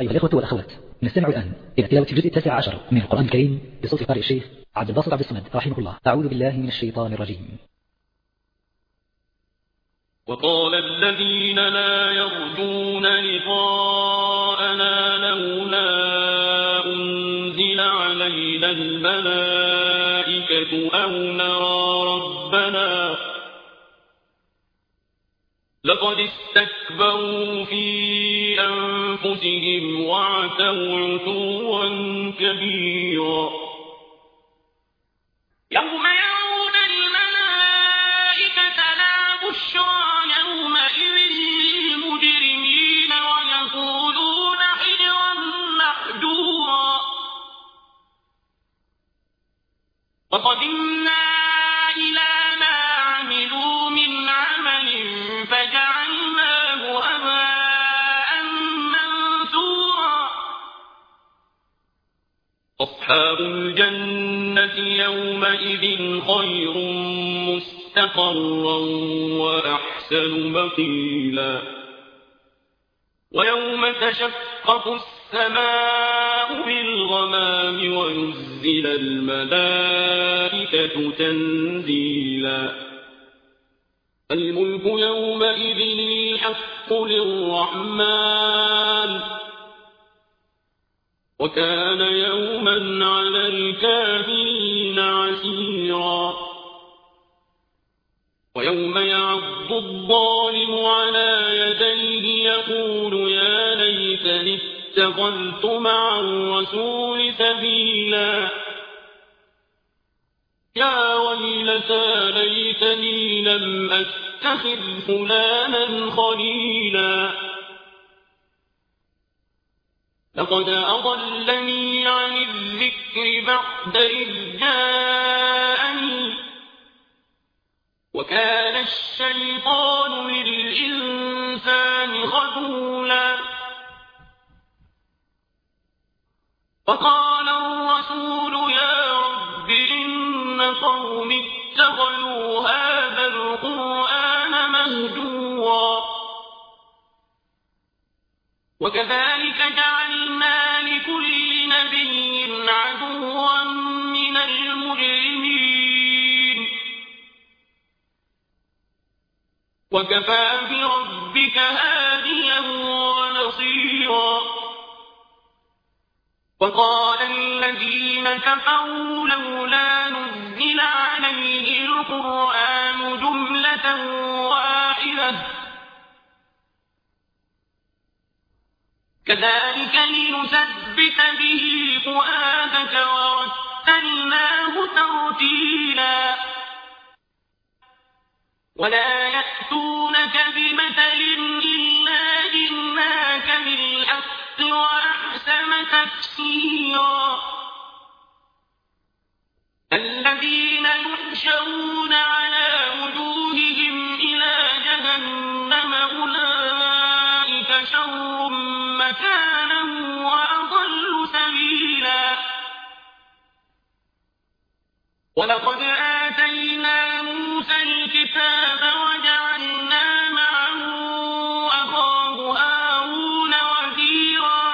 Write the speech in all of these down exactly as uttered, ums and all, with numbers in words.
أيها الإخوة والأخوات، نستمع الآن إلى تلاوة الجزء التاسع عشر من القرآن الكريم بصوت قارئ الشيخ عبد الباسط عبد الصمد رحمه الله. أعوذ بالله من الشيطان الرجيم. وقال الذين لا يرجون لقاءنا لولا أنزل علينا الملائكة أو نرى ربنا لقد استكبروا في أنفسهم وعتوا عتوا كبيرا. يوم يرون الملائكة لا بشرى يومئذ للمجرمين ويقولون حجرا محجورا. وقدمنا إلى ما عملوا من عمل فجعلناه هباء منثورا. أصحاب الجنة يومئذ خير مستقرا وأحسن مقيلا. ويوم تشقق السماء بالغمام ونزل الملائكة تنزيلا. الملك يومئذ الحق للرحمن وكان يوما على الكافرين عسيرا. ويوم يعض الظالم على يديه يقول يا ليتني اتخذت مع الرسول سبيلا. يا ويلتى ليتني لم أتخذ فلانا خليلا. لقد أضلني عن الذكر بعد إذ جاءني وكان الشيطان للإنسان خذولا. وقال الرسول يا رب إن قوم اتخذوا هذا القرآن مهجورا. وكذلك جعلنا لكل نبي عدوا من المجرمين وكفى بربك هاديا ونصيرا. وقال الذين كفروا لولا نزل عليه القرآن جملة واحدة كذلك لنثبت به فؤادك ورتلناه ترتيلا. ولا يأتونك بمثل إلا جئناك بالحق وأحسن تفسيرا. الذين يحشرون على وجوههم إلى جهنم أولئك شر مكانا وأضل سبيلا. ولقد آتينا موسى الكتاب وجعلنا معه أخاه هارون وزيرا.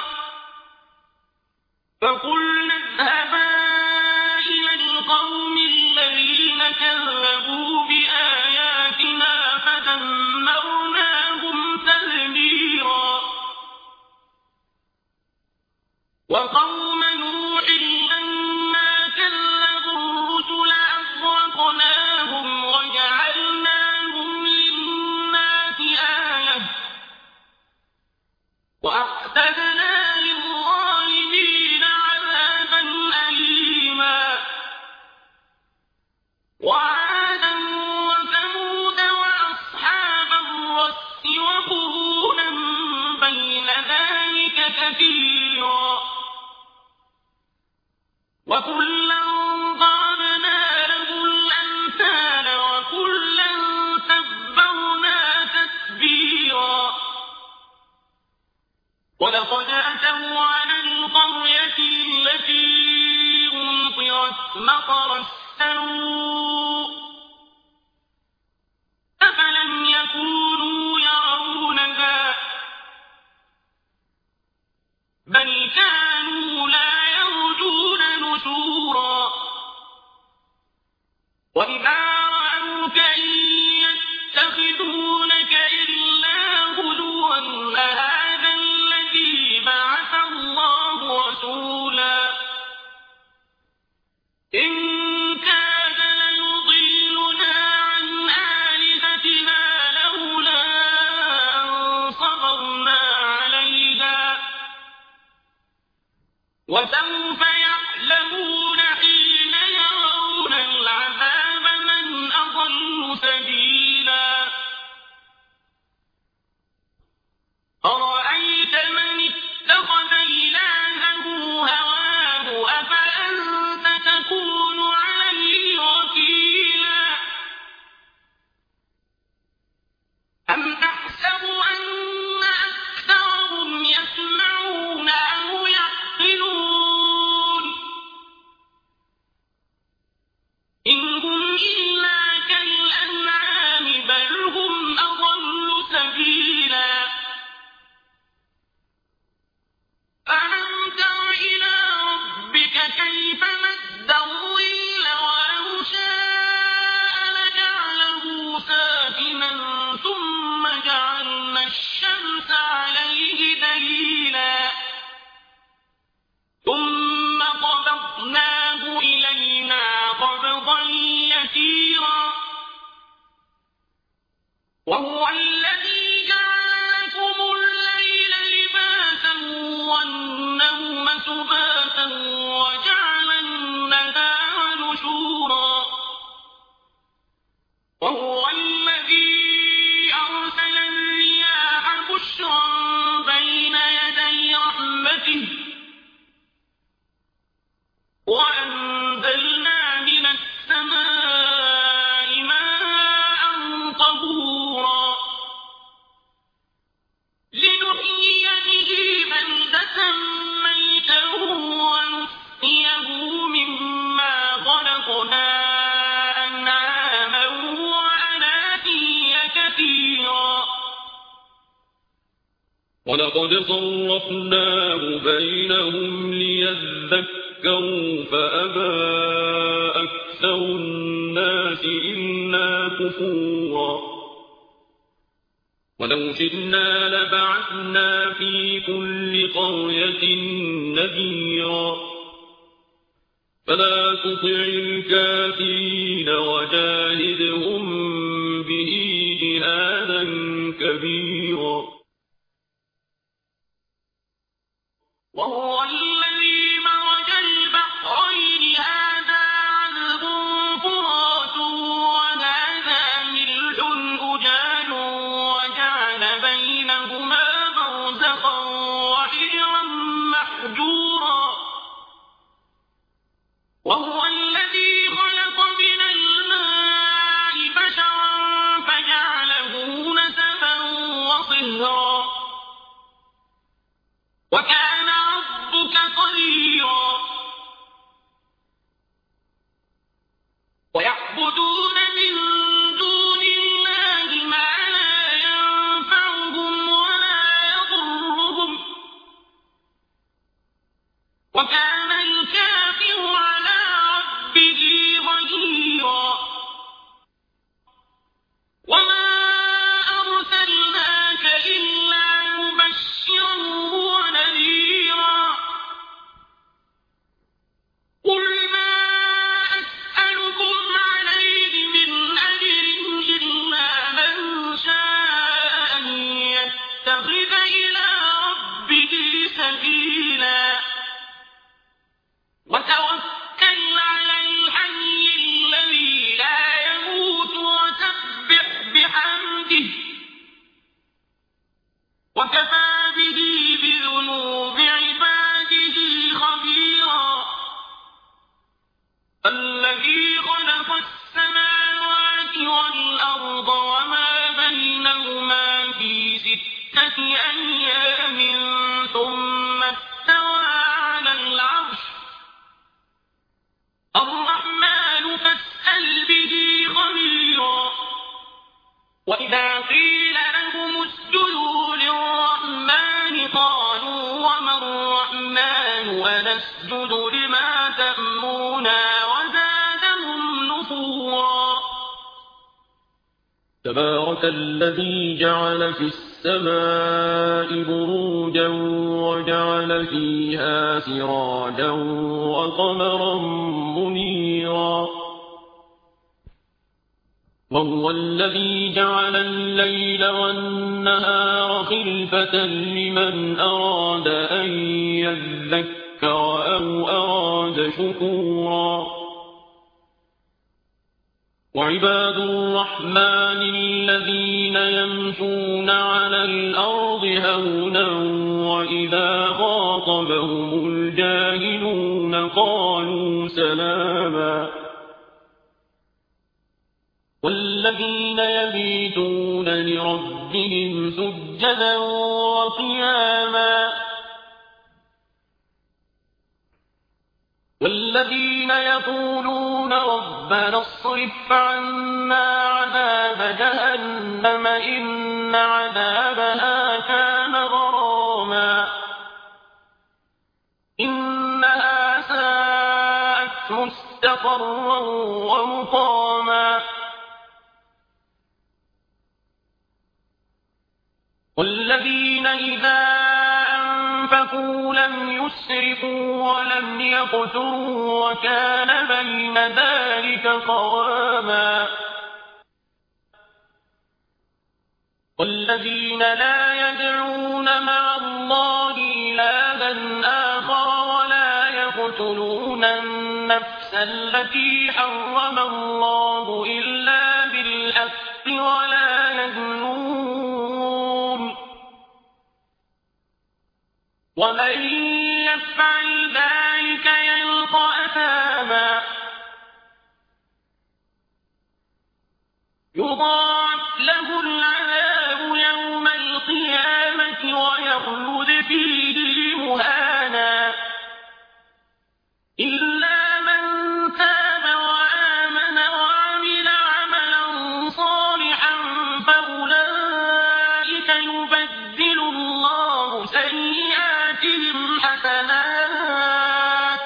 فقلنا اذهبا إلى القوم الذين كذبوا بآياتنا فدمرناهم تدميرا. وقوم نوح لما كذبوا الرسل أغرقناهم وجعلناهم للناس آية وأعتدنا للظالمين عذابا أليما. وعادا وثمود وأصحاب الرس وقرونا بين ذلك كثيرا. وكلا ضربنا له الأمثال وكلا تبرنا تتبيرا. ولقد أتوا على القرية التي أمطرت مطر السوء أفلم يكونوا يرونها وسوف يعلمون حين يرون العذاب من أضل سبيلا أرأيت من اتخذ إلهه هواه أفأنت تكون عليه وكيلا أم تحسب أن أكثرهم يسمعون أو يعقلون إن هم إلا كالأنعام بل هم أضل سبيلا ألم تر إلى ربك كيف مد الظل ولو شاء لجعله ساكنا ثم جعلنا الشمس عليه دليلا ثم قبضناه إلينا قبضا يسيرا وهو الذي جعل لكم الليل لباسا والنوم سباتا وجعل النهار نشورا وهو الذي أرسل الرياح بشرا بين يدي رحمته وأنزلنا من السماء ماء طهورا لنحيي به بلدة ميتا ونسقيه مما خلقنا أنعاما وأناسيا كثيرا ولقد صرفناه بينهم ليذكروا فأبى أكثر الناس إلا كفورا ولو شئنا لبعثنا في كل قرية نذيرا فلا تطع الكافرين وجاهدهم به جهادا كبيرا وهو الذي مرج البحرين هذا عذب فرات وهذا ملح أجاج وجعل بينهما برزخا وحجرا محجورا وهو الذي خلق من الماء بشرا فجعله نسبا وصهرا وكان ربك قديرا ويعبدون من دون الله ما لا ينفعهم ولا يضرهم وكان الكافر على ربه ظهيرا وما أرسلناك إلا مبشرا ونذيرا قل ما أسألكم عليه من أجر إلا من شاء أن يتخذ إلى ربه سبيلا وتوكل على الحي الذي لا يموت وسبح بحمده وكفى به بذنوب عباده خبيرا الذي خلق السماوات والأرض وما بينهما في ستة أيام ثم استوى على العرش الرحمن فاسأل به خبيرا وإذا قيل لهم اسجدوا للرحمن قالوا وما الرحمن ونسجد لما تأمرنا وزادهم نفورا تبارك الذي جعل في السماء بروجا وجعل فيها سراجا وقمرا منيرا وهو الذي جعل الليل والنهار خلفة لمن أراد أن يذكر ذكر أو أراد شكورا وعباد الرحمن الذين يمشون على الأرض هونا وإذا خاطبهم الجاهلون قالوا سلاما والذين يبيتون لربهم سجدا وقياما والذين يقولون ربنا اصرف عنا عذاب جهنم إن عذابها كان غراما إنها ساءت مستقرا ومقاما والذين إذا أنفقوا لم يسرفوا ولم يقتروا وكان بين ذلك قواما والذين لا يدعون مع الله إلها آخر ولا يقتلون النفس التي حرم الله إلا بالحق ولا يزنون ومن يفعل ذلك يلقى أثاما يضاعف له العذاب يوم القيامة ويخلد فيه مهانا إلا من تاب وآمن وعمل عملا صالحا فأولئك يبدل الله سيئاتهم حسنات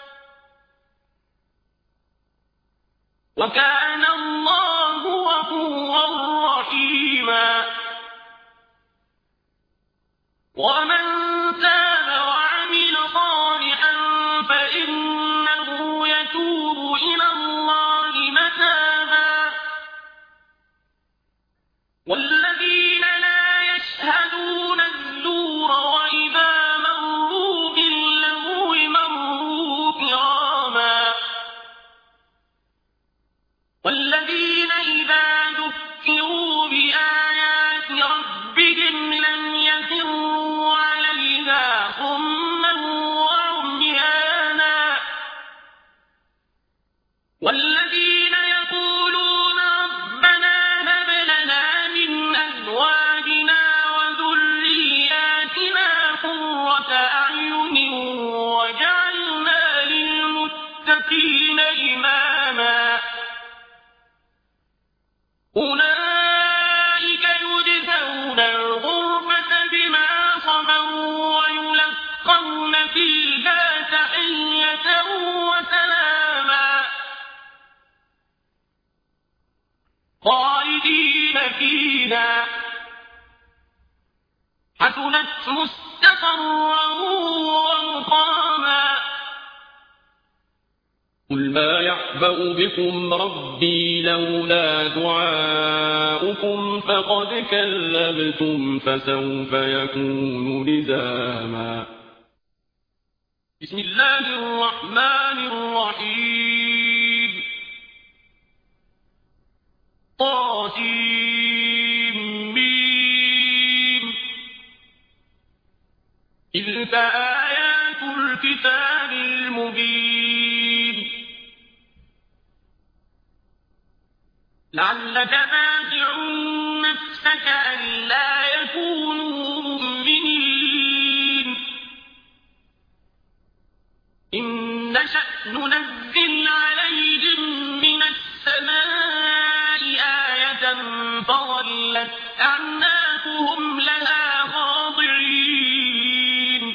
وكان الله غفورا رحيما ومن تاب وعمل صالحا فإنه يتوب إلى الله متابا والذين لا يشهدون الزور وإذا مروا باللغو مروا كراما والذين إذا ذكروا بآيات ربهم لم يخروا عليها صما وعميانا والذين يقولون ربنا هب لنا من أزواجنا وذرياتنا قرة أعين وجعلنا للمتقين إماما أولئك يجزون الغرفة بما صبروا ويلقون فيها تحية وسلاما خالدين فيها حسنت مستقرا ومقاما قل ما يعبأ بكم ربي لولا دعاؤكم فقد كذبتم فسوف يكون لزاما بسم الله الرحمن الرحيم طاسيم ميم تلك آيات الكتاب المبين لعلك باخع نفسك ألا يكونوا مؤمنين إن نشأ ننزل عليهم من السماء آية فظلت أعناقهم لها خاضعين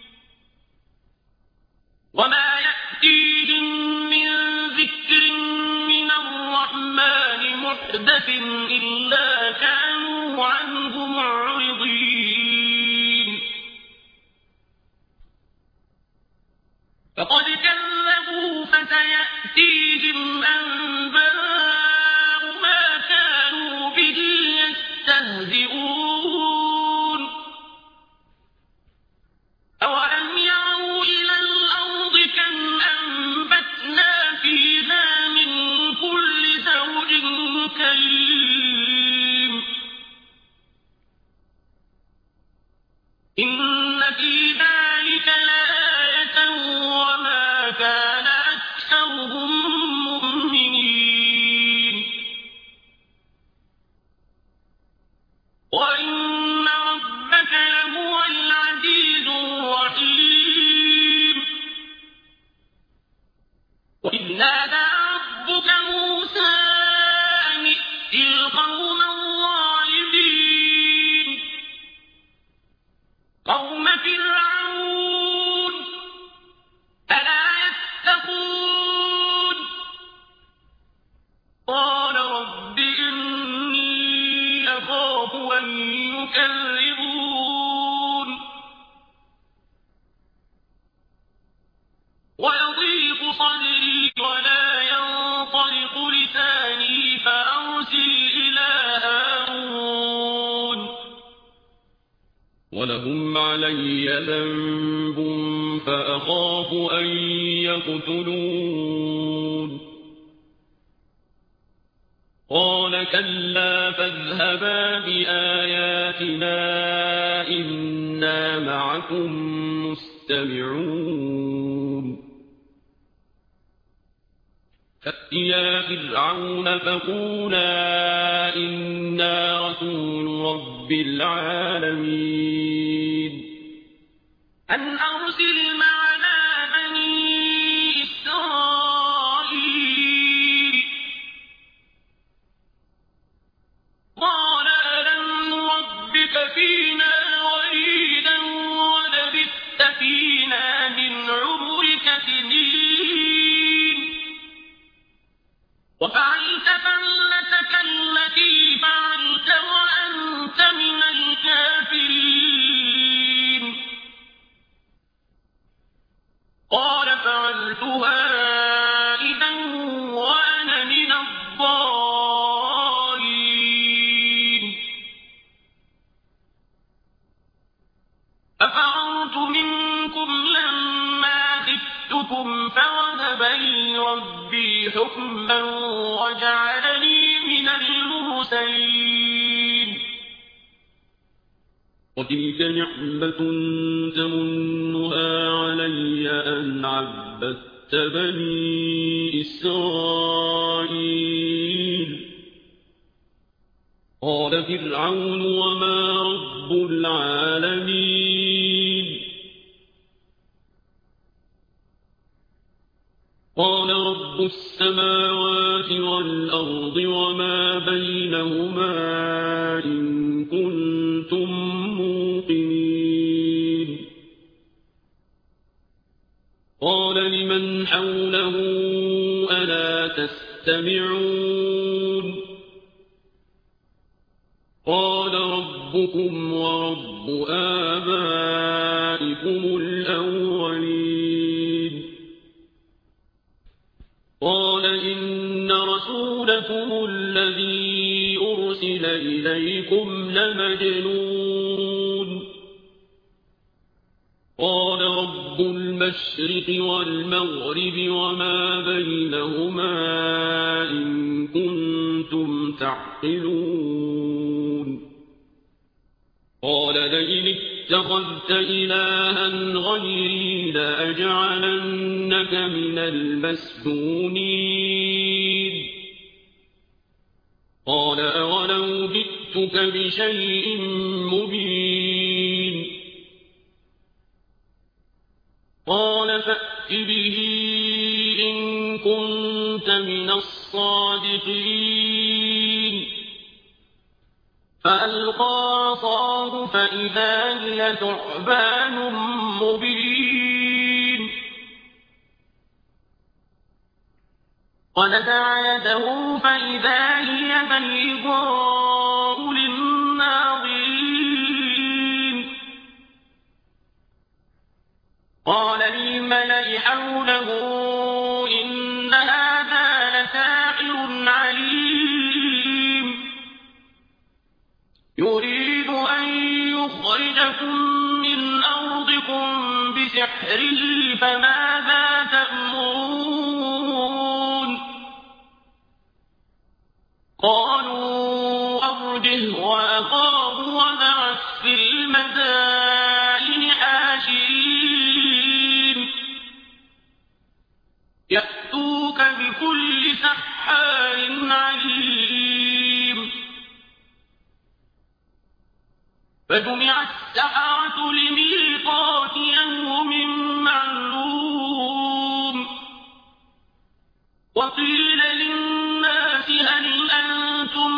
وما يأتيهم من ذكر من الرحمن محدث إلا كانوا عنه معرضين فقد كذبوا فسيأتيهم أنباء ما كانوا به يستهزئون أولم يروا إلى فرعون ألا يتقون قال رب إني أخاف أن يكذبون ويضيق صدري ولا ينطلق لساني فأرسل إلى هارون ولهم علي ذنب فأخاف أن يقتلون قال كلا فاذهبا بآياتنا إنا معكم مستمعون فأتيا فرعون فقولا إنا رسول رب العالمين أن أرسل معنا بني إسرائيل قال ألم نربك فينا وليدا ولبثت فينا من عمرك سنين وفعلت فعلتك التي فعلت وأنت من الكافرين قال فعلتها إذا وأنا من الضالين أفررت منكم لما خفتكم فوهب لي ربي حكما وجعلني من المرسلين وتلك نعمة تمنها علي أن عبدت بني إسرائيل قال فرعون وما رب العالمين قال رب السماوات والأرض وما بينهما إن كنتم موقنين قال لمن حوله ألا تستمعون قال ربكم ورب آبائكم الأولين قال إن رسولكم الذي أرسل إليكم لمجنون قال رب المشرق والمغرب وما بينهما إن كنتم تعقلون قال لئن اتخذت إلها غيري لأجعلنك من المسجونين قال أولو جئتك بشيء مبين قال فأت به إن كنت من الصادقين فألقى عصاه فإذا هي ثعبان مبين ونزع يده فإذا هي بيضاء للناظرين قال للملأ حوله إن هذا لساحر عليم يريد أن يخرجكم من أرضكم بسحره فماذا تأمرون قالوا أرجه وأخاه وابعث في المدائن حاشرين يأتوك بكل سحار عليم فجمع السحرة لميقات يوم معلوم وقيل للناس هل أنتم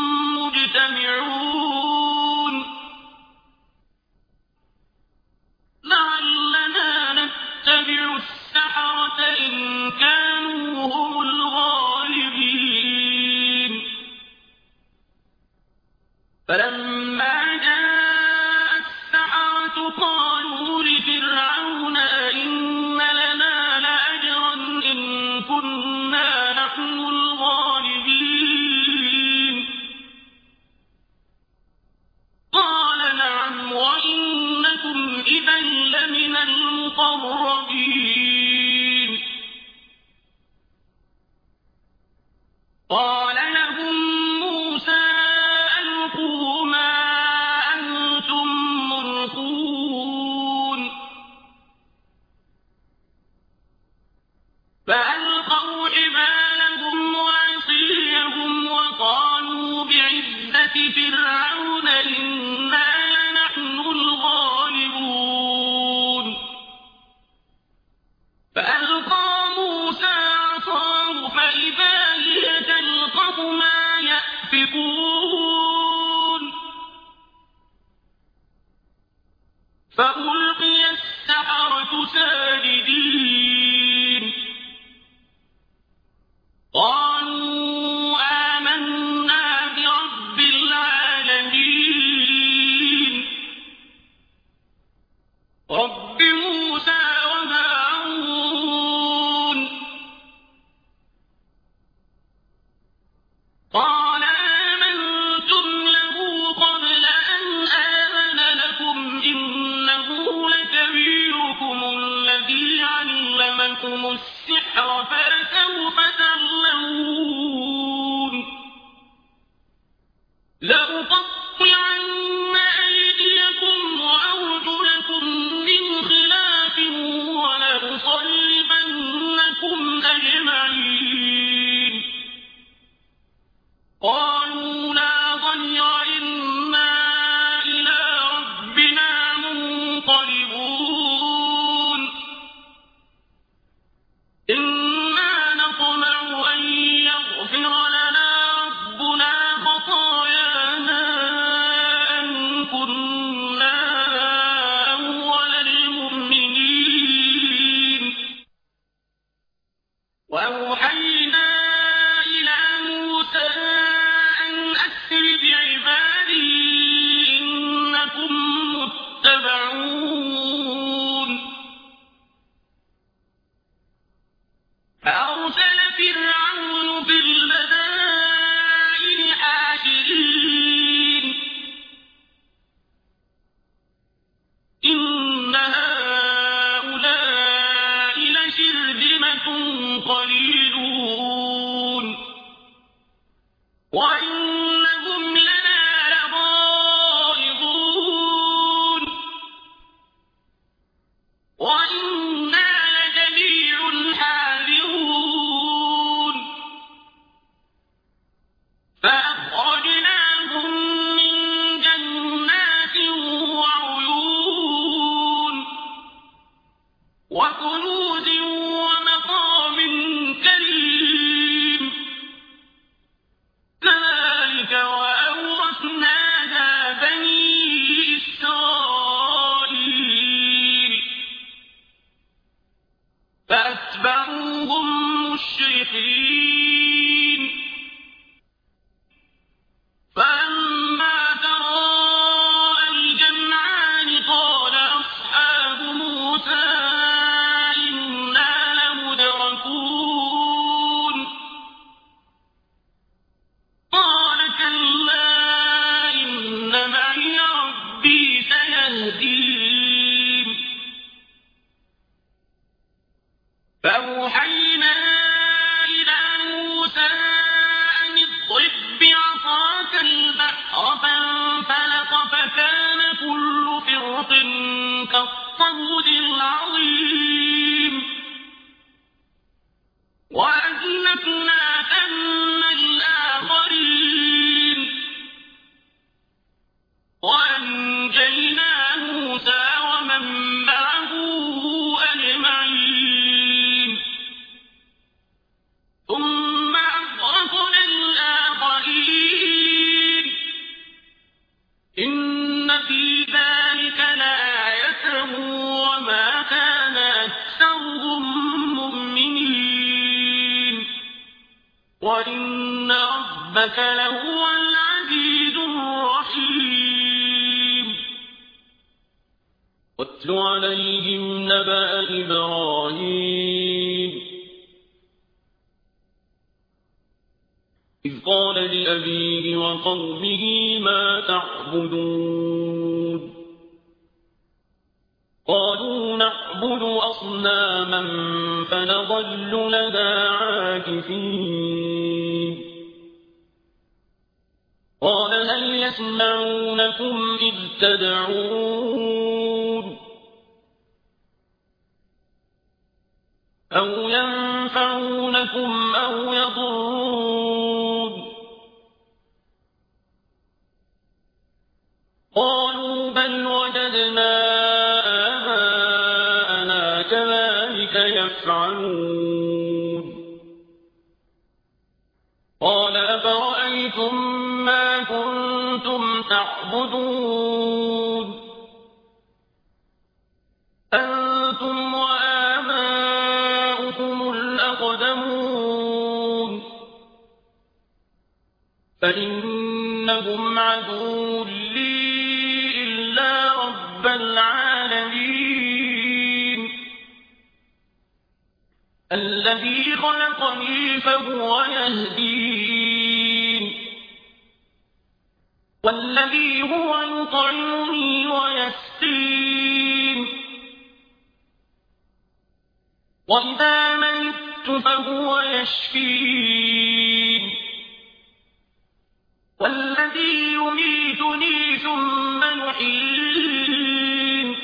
مجتمعون ساجدين قالوا آمنا برب العالمين رب موسى وهارون قال آمنتم له قبل أن آذن لكم إنه لكبيركم الذي علمكم السحر فلسوف تعلمون لأقطعن أيديكم وأرجلكم من خلاف ولأصلبنكم أجمعين قالوا لا ضير إنا إلى ربنا منقلبون إنا نطمع أن يغفر لنا ربنا خطايانا أن كنا أول المؤمنين وأوحينا إلى موسى أن أسر بعبادي إنكم متبعون فأرسل فرعون في المدائن حاشرين إن هؤلاء لشرذمة قليلون وإنهم لنا لغائظون وإنا لجميع حاذرون فأخرجناهم من جنات وعيون وكنوز ومقام كريم كذلك وأورثناها بني إسرائيل فأتبعوهم مشرقين فلما تراءى الجمعان قال أصحاب موسى إنا لمدركون قال كلا إن معي ربي سيهدين فأوحينا إلى موسى أن اضرب بعصاك البحر فانفلق فكان كل فرق كالطود العظيم وأزلفنا ثم الآخرين وأنجينا موسى ومن معه أجمعين ثم أغرقنا الآخرين إن في ذلك لآية وما كان أكثرهم مؤمنين وإن ربك لهو العزيز الرحيم واتل عليهم نبأ إبراهيم إذ قال لأبيه وقومه ما تعبدون قالوا نعبد أصناما فنظل لها عاكفين قال هل يسمعونكم إذ تدعون أو ينفعونكم أو يضرون قالوا بل وجدنا آباءنا كذلك يفعلون قال أفرأيتم ما كنتم تعبدون أنتم فإنهم عدو لي إلا رب العالمين الذي خلقني فهو يهدين والذي هو يطعمني ويسقين وإذا مت فهو يشفين والذي يميتني ثم يحيين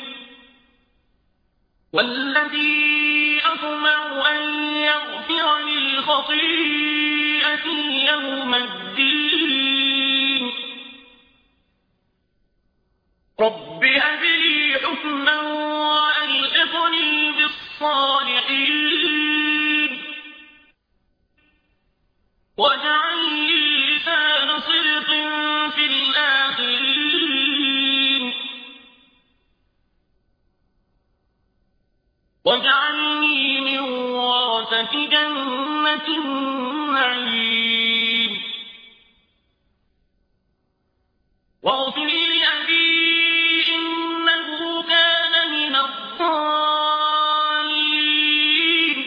والذي أطمع أن يغفر لي خطيئتي يوم الدين رب هب لي حكما وألحقني بالصالحين واجعل لي لسان صدق في الآخرين واجعلني من ورثة جنة النعيم واغفر لأبي إنه كان من الضالين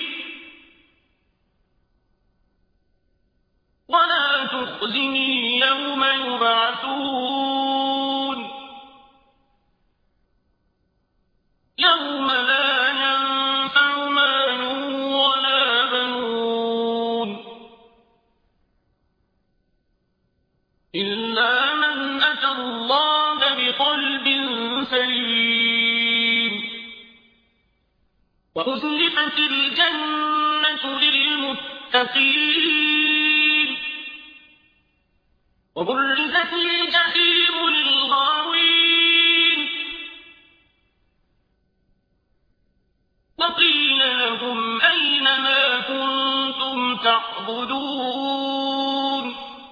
ولا تخزني يوم يبعثون يوم لا ينفع مال ولا بنون إلا من أتى الله بقلب سليم وأزلفت الجنة للمتقين وبرزت الجحيم للغاوين وقيل لهم أين ما كنتم تعبدون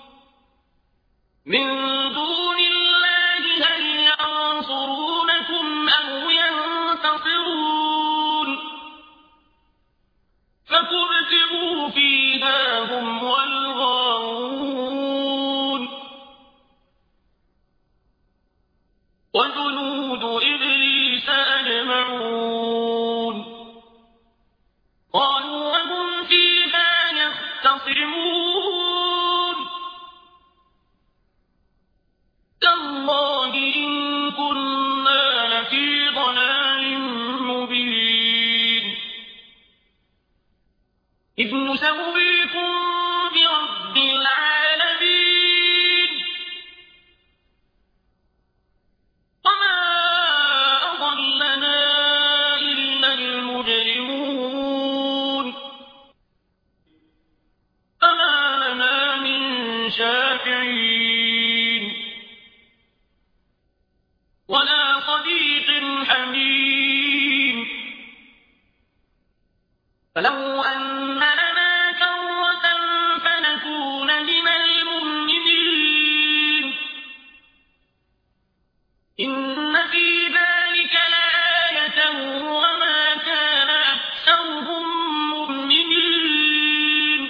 من دون الله هل ينصرونكم أو ينتصرون فكبكبوا فيها هم والغاوون وجنود إبليس أجمعون قالوا وهم فيها يختصمون تالله إن كنا لفي ضلال مبين إذ نسويكم برب العالمين وما أضلنا إلا المجرمون فما لنا من شافعين ولا صديق حميم فلو أن لنا كرة فنكون من المؤمنين إن في ذلك لآية وما كان أكثرهم مؤمنين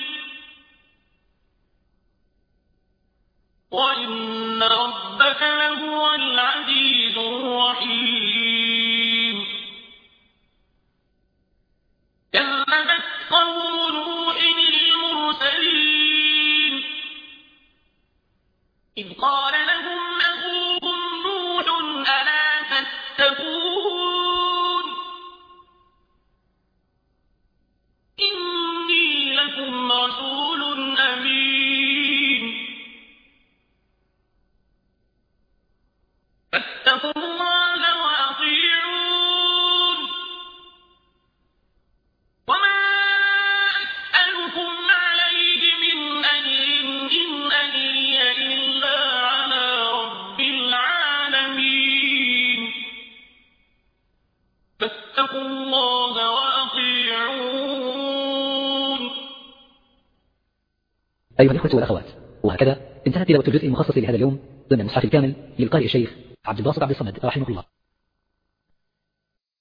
وإن ربك لهو العزيز الرحيم كذبت قوم نوح المرسلين إذ قال لهم أخوهم نوح ألا تتقون إني لكم رسول أمين فاتقوا الله وأطيعون وما أسألكم عليه من أجر إن أجري إلا على رب العالمين فاتقوا الله وأطيعون. أيها الإخوة والأخوات، وهكذا انتهت تلاوة الجزء المخصص لهذا اليوم ضمن المصحف الكامل للقارئ الشيخ عبد الباسط عبد الصمد رحمه الله.